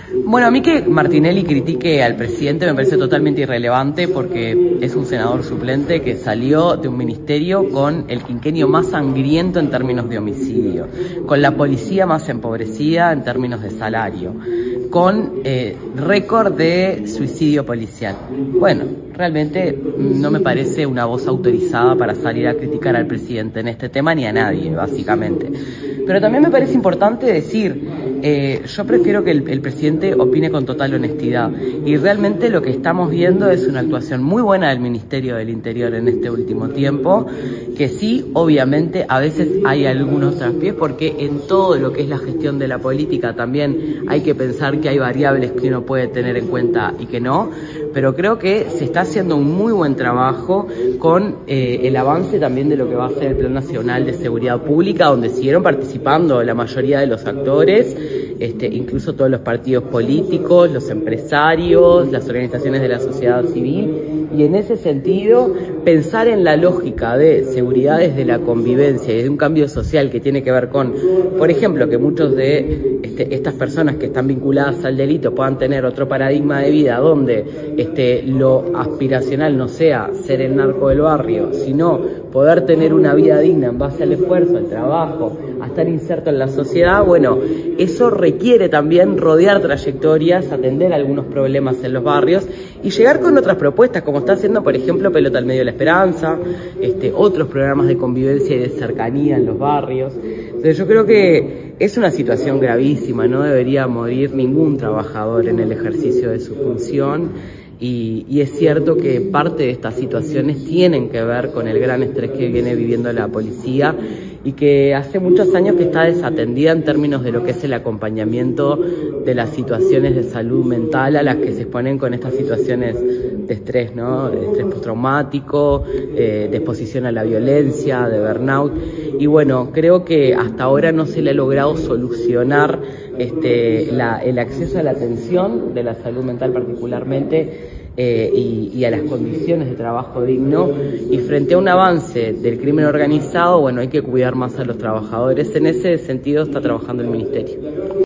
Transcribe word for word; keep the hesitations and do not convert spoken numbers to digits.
Bueno, a mí que Martinelli critique al presidente me parece totalmente irrelevante porque es un senador suplente que salió de un ministerio con el quinquenio más sangriento en términos de homicidio, con la policía más empobrecida en términos de salario, con eh, récord de suicidio policial. Bueno, realmente no me parece una voz autorizada para salir a criticar al presidente en este tema ni a nadie, básicamente. Pero también me parece importante decir, eh, yo prefiero que el, el presidente opine con total honestidad y realmente lo que estamos viendo es una actuación muy buena del Ministerio del Interior en este último tiempo, que sí, obviamente, a veces hay algunos traspiés porque en todo lo que es la gestión de la política también hay que pensar que hay variables que uno puede tener en cuenta y que no, pero creo que se está haciendo un muy buen trabajo con eh, el avance también de lo que va a ser el Plan Nacional de Seguridad Pública, donde siguieron participando la mayoría de los actores, este, incluso todos los partidos políticos, los empresarios, las organizaciones de la sociedad civil, y en ese sentido pensar en la lógica de seguridad desde la convivencia y de un cambio social que tiene que ver con, por ejemplo, que muchos de este, estas personas que están vinculadas al delito puedan tener otro paradigma de vida donde este, lo aspiracional no sea ser el narco del barrio, sino poder tener una vida digna en base al esfuerzo, al trabajo, a estar inserto en la sociedad. Bueno, eso requiere también rodear trayectorias, atender algunos problemas en los barrios y llegar con otras propuestas, como está haciendo, por ejemplo, Pelota al Medio de la Esperanza, este, otros programas de convivencia y de cercanía en los barrios. Entonces yo creo que es una situación gravísima, no debería morir ningún trabajador en el ejercicio de su función. Y, y es cierto que parte de estas situaciones tienen que ver con el gran estrés que viene viviendo la policía y que hace muchos años que está desatendida en términos de lo que es el acompañamiento de las situaciones de salud mental a las que se exponen con estas situaciones de estrés, ¿no? De estrés postraumático, eh, de exposición a la violencia, de burnout. Y bueno, creo que hasta ahora no se le ha logrado solucionar este, la, el acceso a la atención de la salud mental particularmente, Eh, y, y a las condiciones de trabajo digno, y frente a un avance del crimen organizado, bueno, hay que cuidar más a los trabajadores. En ese sentido está trabajando el Ministerio.